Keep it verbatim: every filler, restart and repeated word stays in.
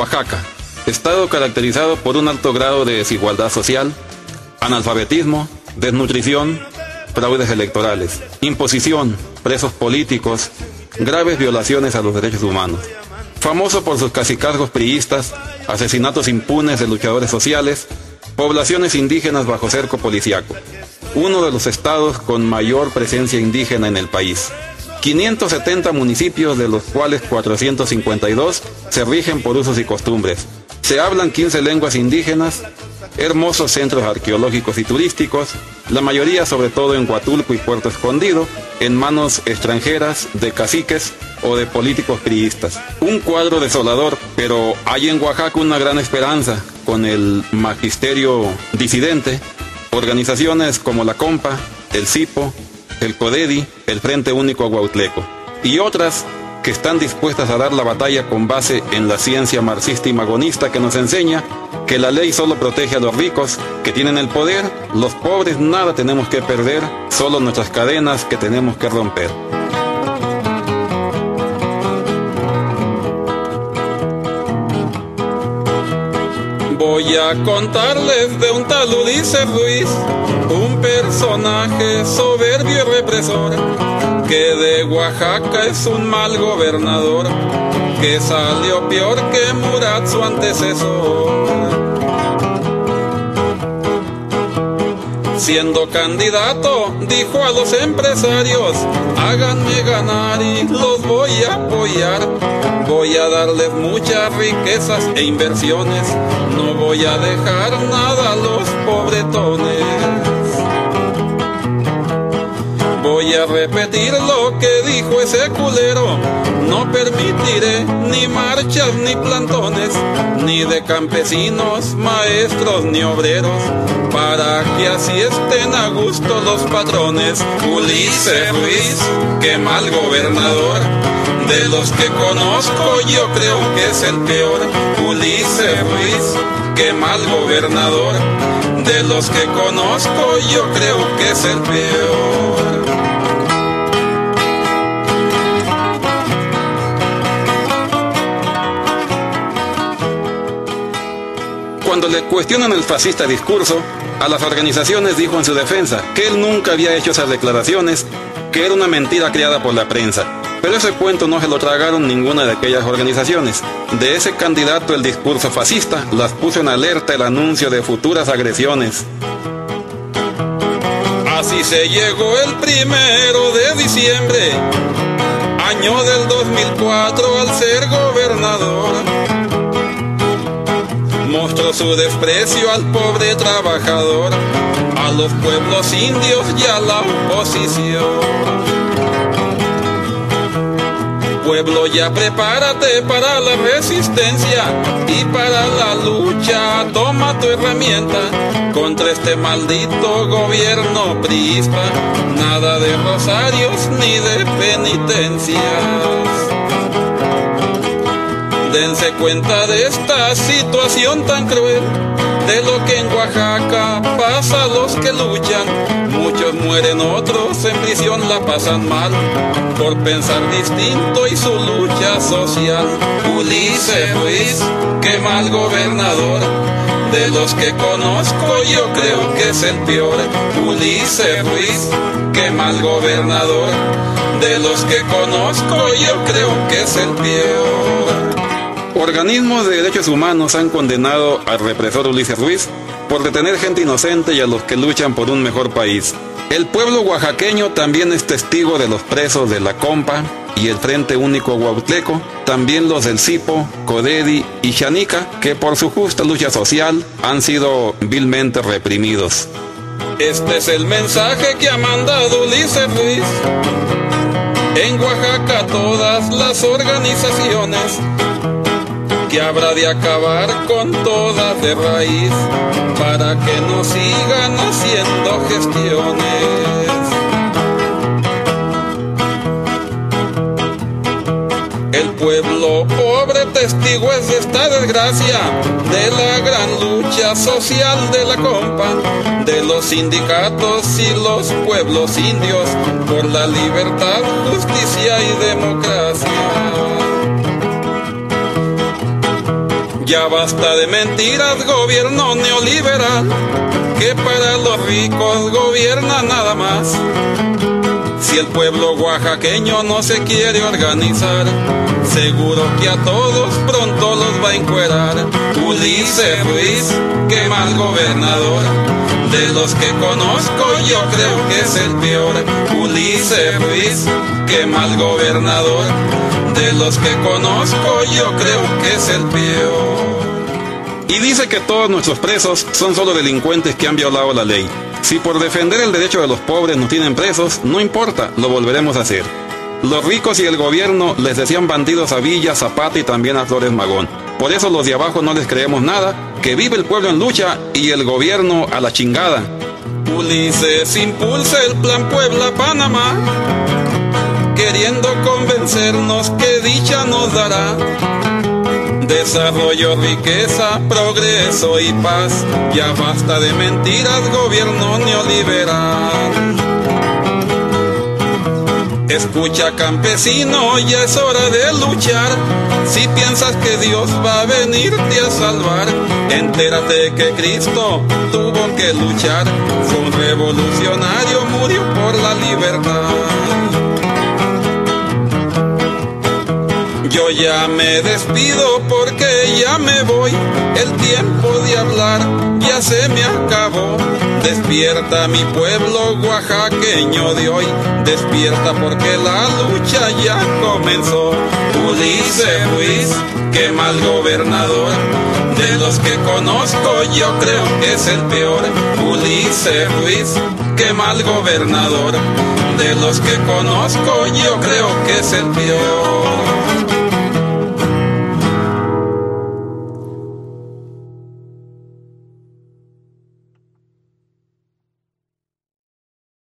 Oaxaca, estado caracterizado por un alto grado de desigualdad social, analfabetismo, desnutrición, fraudes electorales, imposición, presos políticos, graves violaciones a los derechos humanos. Famoso por sus cacicazgos priistas, asesinatos impunes de luchadores sociales, poblaciones indígenas bajo cerco policiaco. Uno de los estados con mayor presencia indígena en el país. quinientos setenta municipios, de los cuales cuatrocientos cincuenta y dos se rigen por usos y costumbres. Se hablan quince lenguas indígenas, hermosos centros arqueológicos y turísticos, la mayoría sobre todo en Huatulco y Puerto Escondido, en manos extranjeras, de caciques o de políticos priistas. Un cuadro desolador, pero hay en Oaxaca una gran esperanza con el magisterio disidente, organizaciones como la Compa, el CIPO, el CODEDI, el Frente Único Aguautleco, y otras que están dispuestas a dar la batalla con base en la ciencia marxista y magonista que nos enseña que la ley solo protege a los ricos que tienen el poder, los pobres nada tenemos que perder, solo nuestras cadenas que tenemos que romper. Voy a contarles de un tal Ulises Ruiz, un personaje soberbio y represor, que de Oaxaca es un mal gobernador, que salió peor que Murat su antecesor. Siendo candidato, dijo a los empresarios: háganme ganar y los voy a apoyar. Voy a darles muchas riquezas e inversiones, no voy a dejar nada a los pobretones. Voy a repetir lo que dijo ese culero: no permitiré ni marchas ni plantones, ni de campesinos, maestros ni obreros, para que así estén a gusto los patrones. Ulises Ruiz, qué mal gobernador, de los que conozco yo creo que es el peor. Ulises Ruiz, qué mal gobernador, de los que conozco yo creo que es el peor. Cuando le cuestionan el fascista discurso, a las organizaciones dijo en su defensa que él nunca había hecho esas declaraciones, que era una mentira creada por la prensa. Pero ese cuento no se lo tragaron ninguna de aquellas organizaciones. De ese candidato el discurso fascista las puso en alerta el anuncio de futuras agresiones. Así se llegó el primero de diciembre, año del dos mil cuatro, al ser gobernador. Mostró su desprecio al pobre trabajador, a los pueblos indios y a la oposición. Pueblo, ya prepárate para la resistencia y para la lucha, toma tu herramienta contra este maldito gobierno priista. Nada de rosarios ni de penitencias. Dense cuenta de esta situación tan cruel, de lo que en Oaxaca pasa a los que luchan. Muchos mueren, otros en prisión la pasan mal, por pensar distinto y su lucha social. Ulises Ruiz, qué mal gobernador, de los que conozco yo creo que es el peor. Ulises Ruiz, qué mal gobernador, de los que conozco yo creo que es el peor. Organismos de derechos humanos han condenado al represor Ulises Ruiz por detener gente inocente y a los que luchan por un mejor país. El pueblo oaxaqueño también es testigo de los presos de la Compa y el Frente Único Aguautleco, también los del CIPO, CODEDI y Xanica, que por su justa lucha social han sido vilmente reprimidos. Este es el mensaje que ha mandado Ulises Ruiz. En Oaxaca todas las organizaciones, que habrá de acabar con todas de raíz, para que no sigan haciendo gestiones. El pueblo pobre testigo es de esta desgracia, de la gran lucha social de la Compa, de los sindicatos y los pueblos indios, por la libertad, justicia y democracia. Ya basta de mentiras, gobierno neoliberal, que para los ricos gobierna nada más. Si el pueblo oaxaqueño no se quiere organizar, seguro que a todos pronto los va a encuerar. Ulises Ruiz, qué mal gobernador, de los que conozco yo creo que es el peor. Ulises Ruiz, qué mal gobernador, de los que conozco yo creo que es el peor. Y dice que todos nuestros presos son solo delincuentes que han violado la ley. Si por defender el derecho de los pobres nos tienen presos, no importa, lo volveremos a hacer. Los ricos y el gobierno les decían bandidos a Villa, Zapata y también a Flores Magón. Por eso los de abajo no les creemos nada, que vive el pueblo en lucha y el gobierno a la chingada. Ulises impulsa el plan Puebla-Panamá, queriendo convencernos que dicha nos dará desarrollo, riqueza, progreso y paz. Ya basta de mentiras, gobierno neoliberal. Escucha, campesino, ya es hora de luchar. Si piensas que Dios va a venirte a salvar, entérate que Cristo tuvo que luchar. Fue un revolucionario, murió por la libertad. Yo ya me despido porque ya me voy, el tiempo de hablar ya se me acabó. Despierta mi pueblo oaxaqueño de hoy, despierta porque la lucha ya comenzó. Ulises Ruiz, qué mal gobernador, de los que conozco yo creo que es el peor. Ulises Ruiz, qué mal gobernador, de los que conozco yo creo que es el peor.